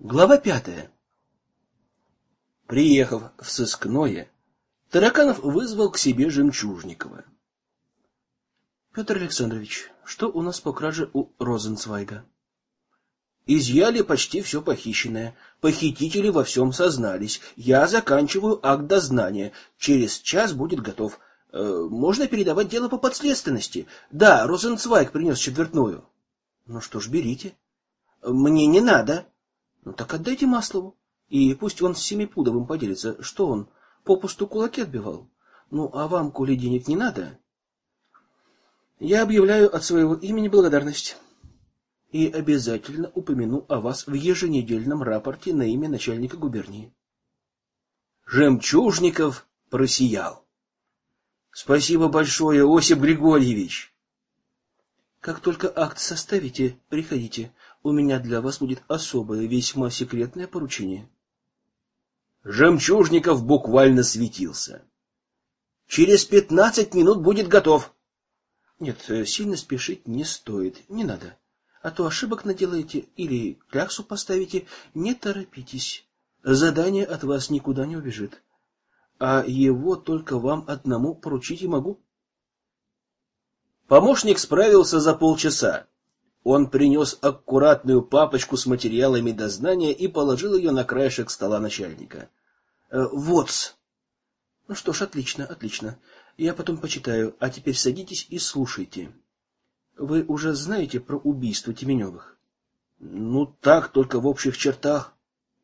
Глава 5. Приехав в сыскное, Тараканов вызвал к себе Жемчужникова. Петр Александрович, что у нас по краже у Розенцвайга? Изъяли почти все похищенное. Похитители во всем сознались. Я заканчиваю акт дознания. Через час будет готов. Можно передавать дело по подследственности. Да, Розенцвайг принес четвертную. Ну что ж, берите. Мне не надо. Ну так отдайте Маслову. И пусть он с Семипудовым поделится. Что он, попусту кулаки отбивал? Ну, а вам, коли денег не надо, я объявляю от своего имени благодарность. И обязательно упомяну о вас в еженедельном рапорте на имя начальника губернии. Жемчужников просиял. Спасибо большое, Осип Григорьевич. Как только акт составите, приходите. У меня для вас будет особое, весьма секретное поручение. Жемчужников буквально светился. Через 15 минут будет готов. Нет, сильно спешить не стоит, не надо. А то ошибок наделаете или кляксу поставите. Не торопитесь. Задание от вас никуда не убежит. А его только вам одному поручить и могу. Помощник справился за полчаса. Он принес аккуратную папочку с материалами дознания и положил ее на краешек стола начальника. Вот. Ну что ж, отлично, отлично. Я потом почитаю, а теперь садитесь и слушайте. Вы уже знаете про убийство Теменевых? Ну так, только в общих чертах.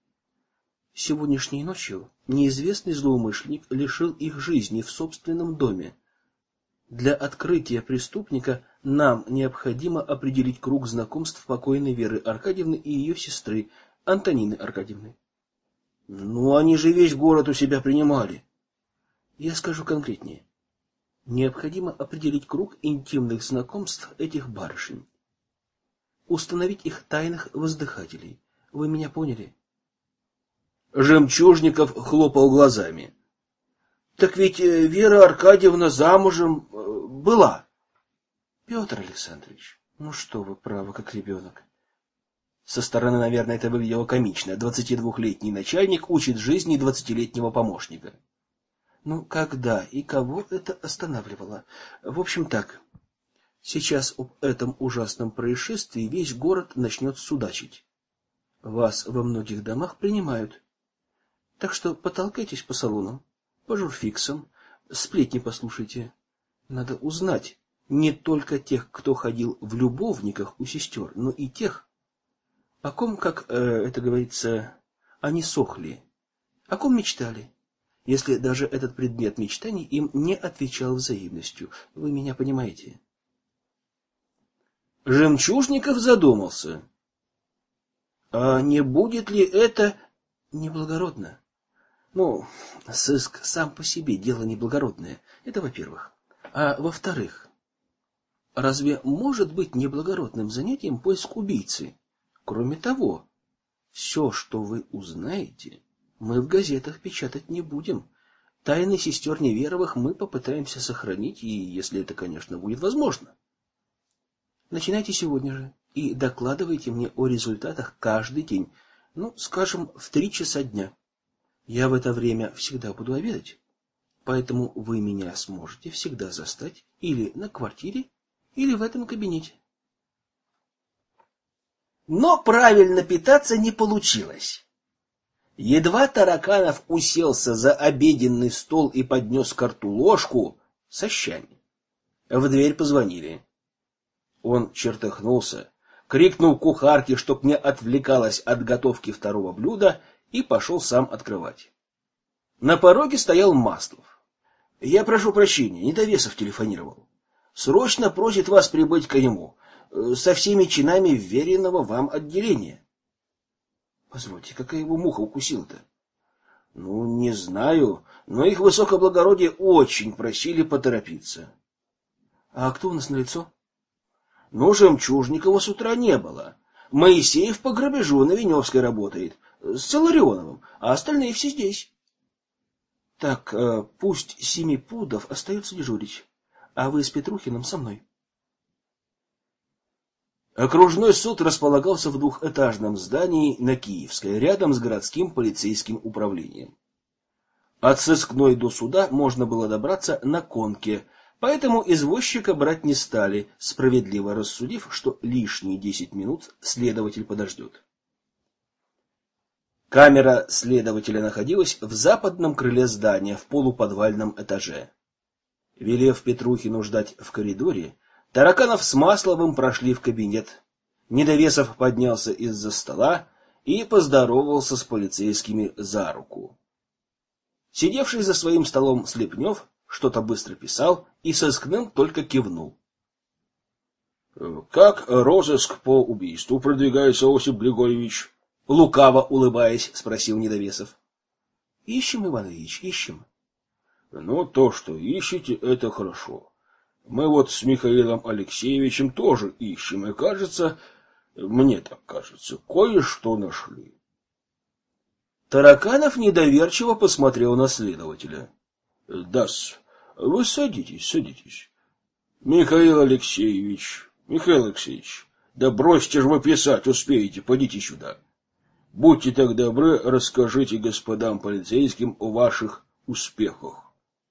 Сегодняшней ночью неизвестный злоумышленник лишил их жизни в собственном доме. Для открытия преступника нам необходимо определить круг знакомств покойной Веры Аркадьевны и ее сестры Антонины Аркадьевны. Ну, они же весь город у себя принимали. Я скажу конкретнее. Необходимо определить круг интимных знакомств этих барышень. Установить их тайных воздыхателей. Вы меня поняли? Жемчужников хлопал глазами. Так ведь Вера Аркадьевна замужем была. Петр Александрович, ну что вы, право, как ребенок. Со стороны, наверное, это выглядело комично. 22-летний начальник учит жизни 20-летнего помощника. Ну, когда и кого это останавливало? В общем, так. Сейчас об этом ужасном происшествии весь город начнет судачить. Вас во многих домах принимают. Так что потолкайтесь по салонам, по журфиксам, сплетни послушайте. Надо узнать не только тех, кто ходил в любовниках у сестер, но и тех, о ком, как это говорится, они сохли, о ком мечтали, если даже этот предмет мечтаний им не отвечал взаимностью. Вы меня понимаете? Жемчужников задумался. А не будет ли это неблагородно? Ну, сыск сам по себе дело неблагородное. Это во-первых. А во-вторых, разве может быть неблагородным занятием поиск убийцы? Кроме того, все, что вы узнаете, мы в газетах печатать не будем. Тайны сестер Неверовых мы попытаемся сохранить, и если это, конечно, будет возможно. Начинайте сегодня же и докладывайте мне о результатах каждый день. Ну, скажем, в 3 часа дня. Я в это время всегда буду обедать, поэтому вы меня сможете всегда застать или на квартире, или в этом кабинете. Но правильно питаться не получилось. Едва Тараканов уселся за обеденный стол и поднес ко рту ложку со щами. В дверь позвонили. Он чертыхнулся, крикнул кухарке, чтоб не отвлекалась от готовки второго блюда, и пошел сам открывать. На пороге стоял Маслов. — Я прошу прощения, Недовесов телефонировал. Срочно просит вас прибыть к нему со всеми чинами вверенного вам отделения. — Позвольте, какая его муха укусила-то? — Ну, не знаю, но их высокоблагородие очень просили поторопиться. — А кто у нас налицо? — Ну, Жемчужникова с утра не было. Моисеев по грабежу на Веневской работает, с Целарионовым, а остальные все здесь. — Так, пусть Семипудов остается дежурить, а вы с Петрухиным со мной. Окружной суд располагался в двухэтажном здании на Киевской, рядом с городским полицейским управлением. От сыскной до суда можно было добраться на конке, поэтому извозчика брать не стали, справедливо рассудив, что лишние 10 минут следователь подождет. Камера следователя находилась в западном крыле здания, в полуподвальном этаже. Велев Петрухину ждать в коридоре, Тараканов с Масловым прошли в кабинет. Недовесов поднялся из-за стола и поздоровался с полицейскими за руку. Сидевший за своим столом Слепнев что-то быстро писал и сыскным только кивнул. — Как розыск по убийству продвигается, Осип Григорьевич? — лукаво улыбаясь, спросил Недовесов. — Ищем, Иван Ильич, ищем. — Ну, то, что ищете, это хорошо. Мы вот с Михаилом Алексеевичем тоже ищем, и, кажется, мне так кажется, кое-что нашли. Тараканов недоверчиво посмотрел на следователя. — Да-с, вы садитесь, садитесь. — Михаил Алексеевич, да бросьте же вы писать, успеете, подите сюда. Будьте так добры, расскажите господам полицейским о ваших успехах.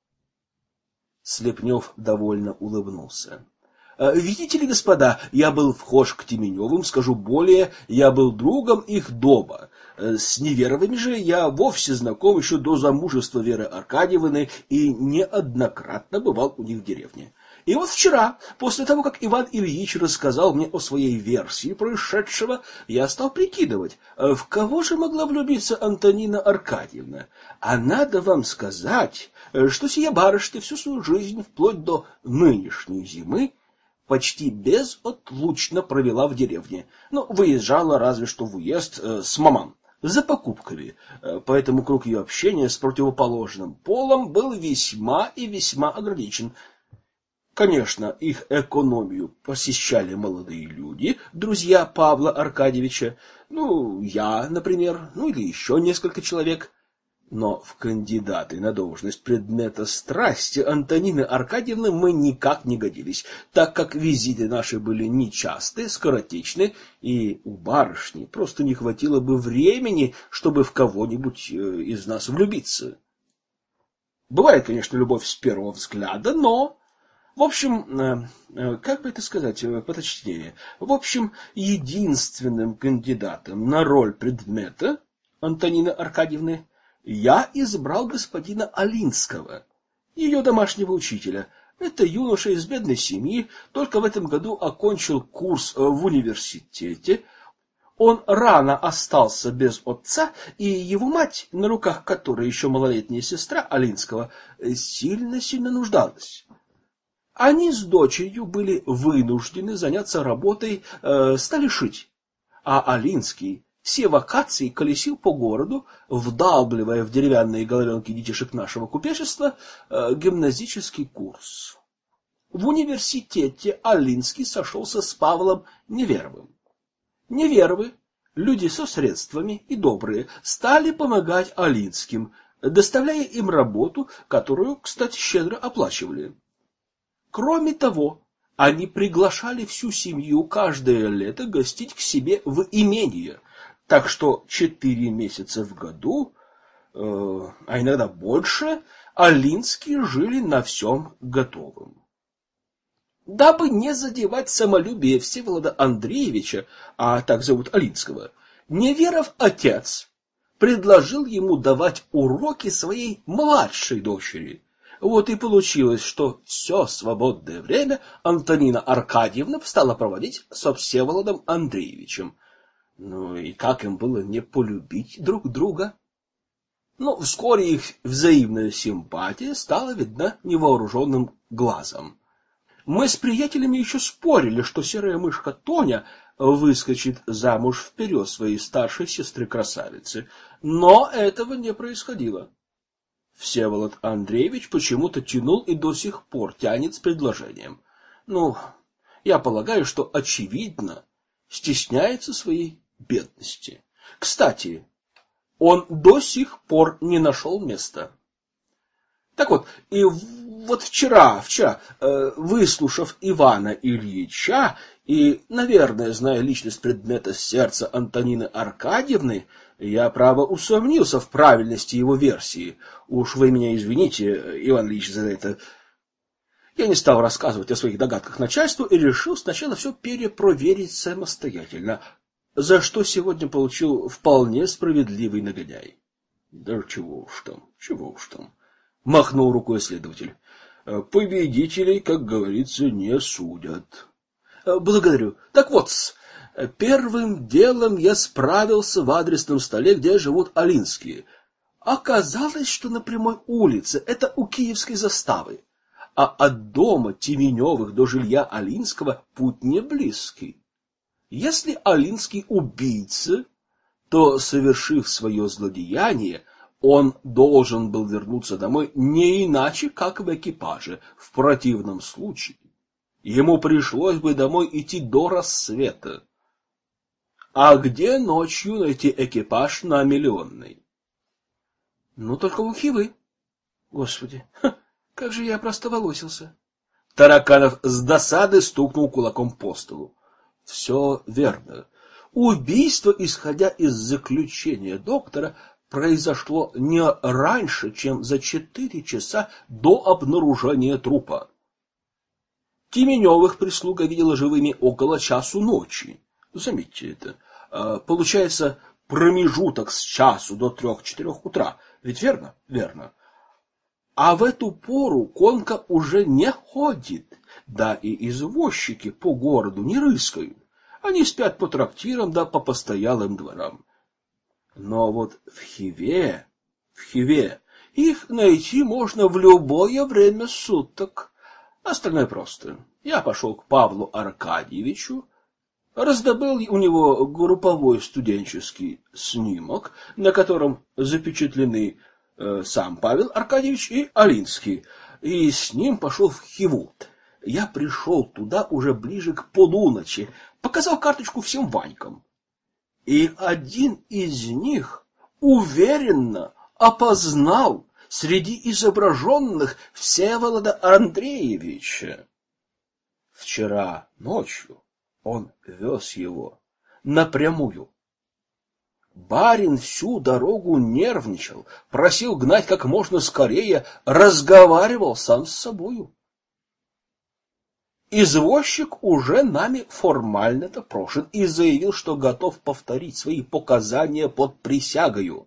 Слепнев довольно улыбнулся. Видите ли, господа, я был вхож к Теменевым, скажу более, я был другом их дома. С Неверовыми же я вовсе знаком еще до замужества Веры Аркадьевны и неоднократно бывал у них в деревне. И вот вчера, после того, как Иван Ильич рассказал мне о своей версии происшедшего, я стал прикидывать, в кого же могла влюбиться Антонина Аркадьевна. А надо вам сказать, что сия барышня всю свою жизнь, вплоть до нынешней зимы, почти безотлучно провела в деревне. Ну, выезжала разве что в уезд с маман за покупками, поэтому круг ее общения с противоположным полом был весьма и весьма ограничен. Конечно, их экономию посещали молодые люди, друзья Павла Аркадьевича, ну, я, например, ну или еще несколько человек. Но в кандидаты на должность предмета страсти Антонины Аркадьевны мы никак не годились, так как визиты наши были нечастые, скоротечны, и у барышни просто не хватило бы времени, чтобы в кого-нибудь из нас влюбиться. Бывает, конечно, любовь с первого взгляда, но... В общем, как бы это сказать поточнее, в общем, единственным кандидатом на роль предмета Антонины Аркадьевны я избрал господина Алинского, ее домашнего учителя. Это юноша из бедной семьи, только в этом году окончил курс в университете. Он рано остался без отца, и его мать, на руках которой еще малолетняя сестра Алинского, сильно-сильно нуждалась. Они с дочерью были вынуждены заняться работой, стали шить. А Алинский все вакации колесил по городу, вдалбливая в деревянные головенки детишек нашего купечества гимназический курс. В университете Алинский сошелся с Павлом Неверовым. Неверовы, люди со средствами и добрые, стали помогать Алинским, доставляя им работу, которую, кстати, щедро оплачивали. Кроме того, они приглашали всю семью каждое лето гостить к себе в имение, так что 4 месяца в году, а иногда больше, Алинские жили на всем готовом. Дабы не задевать самолюбие Всеволода Андреевича, а так зовут Алинского, Неверов отец предложил ему давать уроки своей младшей дочери. Вот и получилось, что все свободное время Антонина Аркадьевна стала проводить со Всеволодом Андреевичем. Ну и как им было не полюбить друг друга? Но вскоре их взаимная симпатия стала видна невооруженным глазом. Мы с приятелями еще спорили, что серая мышка Тоня выскочит замуж вперед своей старшей сестры-красавицы, но этого не происходило. Всеволод Андреевич почему-то тянул и до сих пор тянет с предложением. Ну, я полагаю, что очевидно стесняется своей бедности. Кстати, он до сих пор не нашел места. Так вот, и вот вчера, выслушав Ивана Ильича И, наверное, зная личность предмета сердца Антонины Аркадьевны, я, право, усомнился в правильности его версии. Уж вы меня извините, Иван Ильич, за это. Я не стал рассказывать о своих догадках начальству и решил сначала все перепроверить самостоятельно, за что сегодня получил вполне справедливый нагоняй. Да чего уж там, махнул рукой следователь. Победителей, как говорится, не судят. Благодарю. Так вот, первым делом я справился в адресном столе, где живут Алинские. Оказалось, что на прямой улице, это у Киевской заставы, а от дома Теменевых до жилья Алинского путь не близкий. Если Алинский убийца, то, совершив свое злодеяние, он должен был вернуться домой не иначе, как в экипаже. В противном случае ему пришлось бы домой идти до рассвета. А где ночью найти экипаж на Миллионной? Ну, только у Хивы. Господи, как же я простоволосился. Тараканов с досады стукнул кулаком по столу. Все верно. Убийство, исходя из заключения доктора, произошло не раньше, чем за 4 часа до обнаружения трупа. Теменевых прислуга видела живыми около часу ночи. Заметьте это. Получается промежуток с часу до 3-4 утра. Ведь верно? Верно. А в эту пору конка уже не ходит. Да и извозчики по городу не рыскают. Они спят по трактирам да по постоялым дворам. Но вот в Хиве их найти можно в любое время суток. Остальное просто. Я пошел к Павлу Аркадьевичу, раздобыл у него групповой студенческий снимок, на котором запечатлены сам Павел Аркадьевич и Алинский, и с ним пошел в Хиву. Я пришел туда уже ближе к полуночи, показал карточку всем Ванькам. И один из них уверенно опознал среди изображенных Всеволода Андреевича. Вчера ночью он вез его напрямую. Барин всю дорогу нервничал, просил гнать как можно скорее, разговаривал сам с собою. Извозчик уже нами формально допрошен и заявил, что готов повторить свои показания под присягою.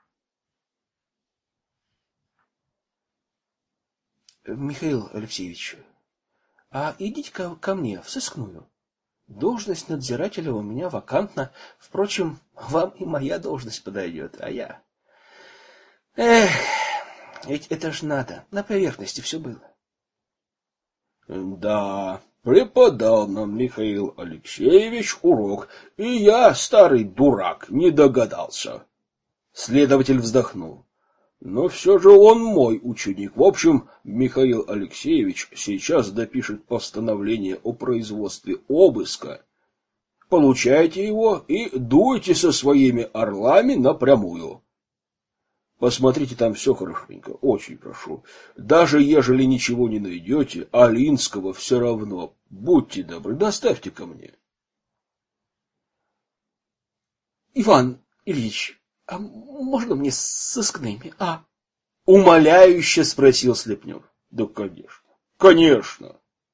Михаил Алексеевич, а идите ко мне в сыскную. Должность надзирателя у меня вакантна. Впрочем, вам и моя должность подойдет, а я... ведь это ж надо, на поверхности все было. Да, преподал нам Михаил Алексеевич урок, и я, старый дурак, не догадался. Следователь вздохнул. Но все же он мой ученик. В общем, Михаил Алексеевич сейчас допишет постановление о производстве обыска. Получайте его и дуйте со своими орлами напрямую. Посмотрите там все хорошенько, очень прошу. Даже ежели ничего не найдете, Алинского все равно. Будьте добры, доставьте ко мне. Иван Ильич, а можно мне с сыскными, а? Умоляюще спросил Слепнев. Да, конечно, конечно.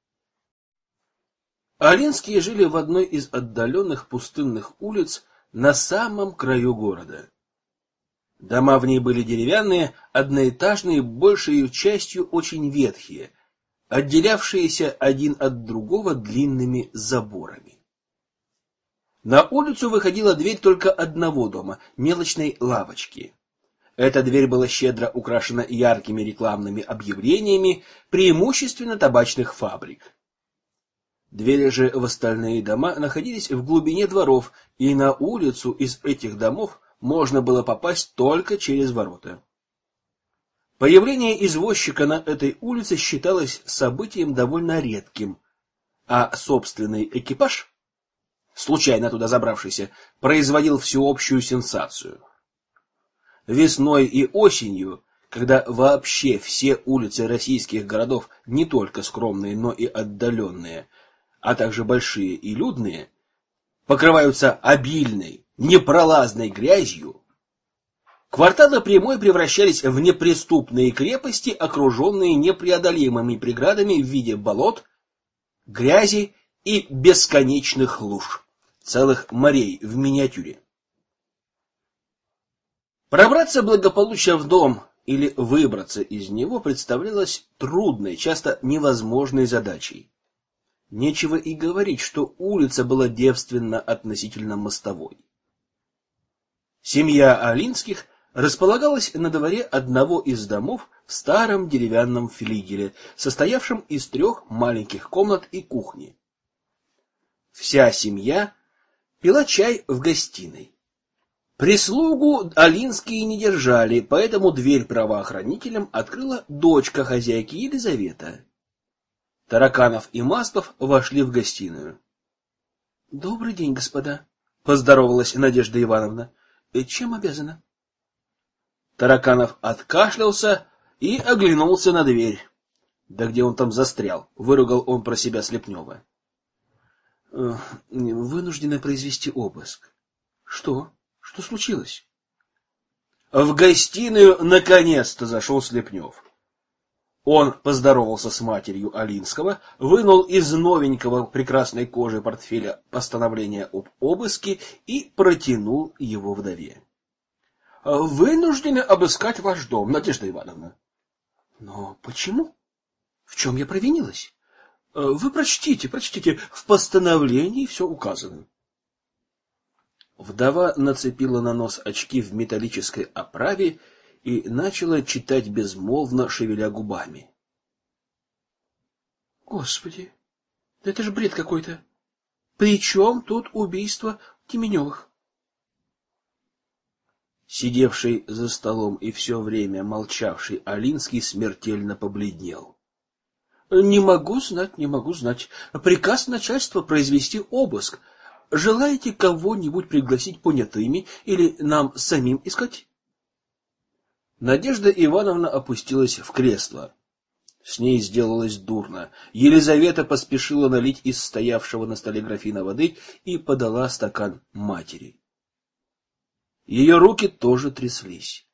Алинские жили в одной из отдаленных пустынных улиц на самом краю города. Дома в ней были деревянные, одноэтажные, большей частью очень ветхие, отделявшиеся один от другого длинными заборами. На улицу выходила дверь только одного дома, мелочной лавочки. Эта дверь была щедро украшена яркими рекламными объявлениями, преимущественно табачных фабрик. Двери же в остальные дома находились в глубине дворов, и на улицу из этих домов можно было попасть только через ворота. Появление извозчика на этой улице считалось событием довольно редким, а собственный экипаж, случайно туда забравшийся, производил всеобщую сенсацию. Весной и осенью, когда вообще все улицы российских городов, не только скромные, но и отдаленные, а также большие и людные, покрываются обильной, непролазной грязью, кварталы Прямой превращались в неприступные крепости, окруженные непреодолимыми преградами в виде болот, грязи и бесконечных луж, целых морей в миниатюре. Пробраться благополучно в дом или выбраться из него представлялось трудной, часто невозможной задачей. Нечего и говорить, что улица была девственна относительно мостовой. Семья Алинских располагалась на дворе одного из домов в старом деревянном флигеле, состоявшем из 3 маленьких комнат и кухни. Вся семья пила чай в гостиной. Прислугу Алинские не держали, поэтому дверь правоохранителям открыла дочка хозяйки Елизавета. Тараканов и Маслов вошли в гостиную. — Добрый день, господа, — поздоровалась Надежда Ивановна. — Чем обязана? Тараканов откашлялся и оглянулся на дверь. Да где он там застрял? Выругал он про себя Слепнева. Вынуждена произвести обыск. Что? Что случилось? В гостиную наконец-то зашел Слепнев. Он поздоровался с матерью Алинского, вынул из новенького прекрасной кожи портфеля постановление об обыске и протянул его вдове. — Вынуждены обыскать ваш дом, Надежда Ивановна. — Но почему? В чем я провинилась? Вы прочтите, в постановлении все указано. Вдова нацепила на нос очки в металлической оправе и начала читать безмолвно, шевеля губами. — Господи, да это же бред какой-то. При чем тут убийство Теменевых? Сидевший за столом и все время молчавший Алинский смертельно побледнел. — Не могу знать. Приказ начальства произвести обыск. Желаете кого-нибудь пригласить понятыми или нам самим искать? Надежда Ивановна опустилась в кресло. С ней сделалось дурно. Елизавета поспешила налить из стоявшего на столе графина воды и подала стакан матери. Ее руки тоже тряслись.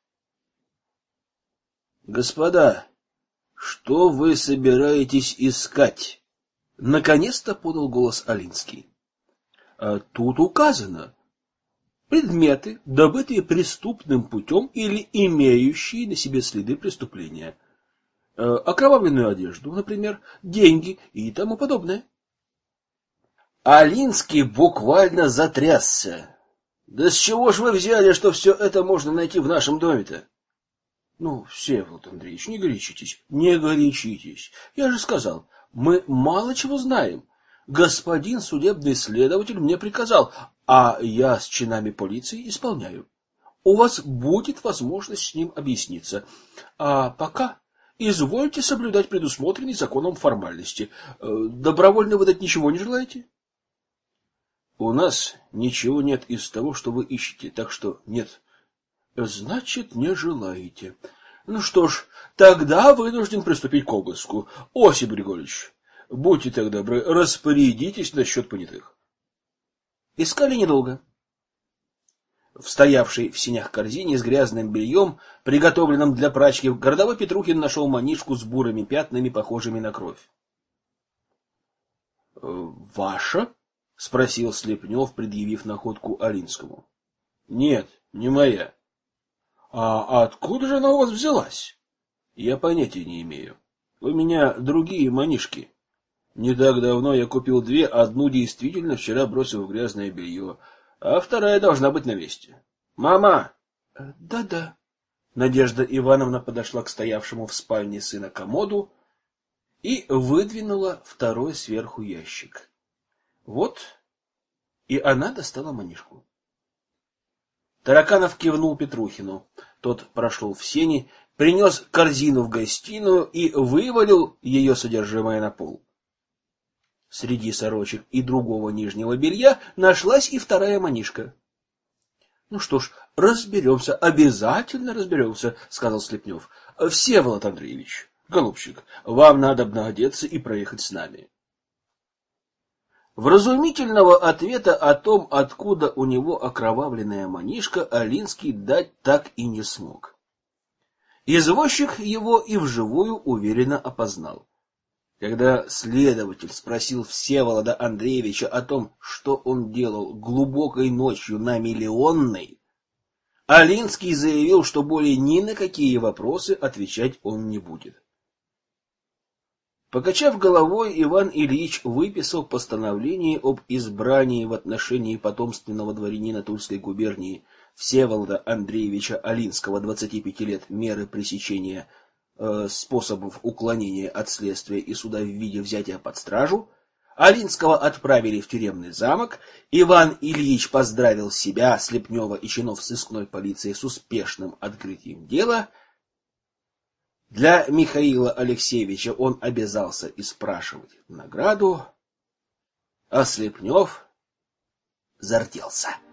— Господа, что вы собираетесь искать? — наконец-то подал голос Алинский. — Тут указано. Предметы, добытые преступным путем или имеющие на себе следы преступления. Окровавленную одежду, например, деньги и тому подобное. Алинский буквально затрясся. — Да с чего ж вы взяли, что все это можно найти в нашем доме-то? — Ну, Всеволод Андреевич, не горячитесь. Не горячитесь. Я же сказал, мы мало чего знаем. Господин судебный следователь мне приказал, а я с чинами полиции исполняю. У вас будет возможность с ним объясниться. А пока извольте соблюдать предусмотренные законом формальности. Добровольно выдать ничего не желаете? У нас ничего нет из того, что вы ищете, так что нет. Значит, не желаете. Ну что ж, тогда вынужден приступить к обыску. Осип Григорьевич, будьте так добры, распорядитесь насчет понятых. Искали недолго. В стоявшей в сенях корзине с грязным бельем, приготовленным для прачки, городовой Петрухин нашел манишку с бурыми пятнами, похожими на кровь. — Ваша? — спросил Слепнев, предъявив находку Алинскому. — Нет, не моя. — А откуда же она у вас взялась? — Я понятия не имею. У меня другие манишки. Не так давно я купил 2, одну действительно вчера бросил в грязное белье, а вторая должна быть на месте. Мама! Да-да. Надежда Ивановна подошла к стоявшему в спальне сына комоду и выдвинула второй сверху ящик. Вот, и она достала манишку. Тараканов кивнул Петрухину. Тот прошел в сени, принес корзину в гостиную и вывалил ее содержимое на пол. Среди сорочек и другого нижнего белья нашлась и вторая манишка. — Ну что ж, разберемся, обязательно разберемся, — сказал Слепнев. — Всеволод Андреевич, голубчик, вам надо одеться и проехать с нами. Вразумительного ответа о том, откуда у него окровавленная манишка, Алинский дать так и не смог. Извозчик его и вживую уверенно опознал. Когда следователь спросил Всеволода Андреевича о том, что он делал глубокой ночью на Миллионной, Алинский заявил, что более ни на какие вопросы отвечать он не будет. Покачав головой, Иван Ильич выписал постановление об избрании в отношении потомственного дворянина Тульской губернии Всеволода Андреевича Алинского 25 лет меры пресечения способов уклонения от следствия и суда в виде взятия под стражу. Алинского отправили в тюремный замок. Иван Ильич поздравил себя, Слепнева и чинов сыскной полиции с успешным открытием дела. Для Михаила Алексеевича он обязался испрашивать награду, а Слепнев зарделся.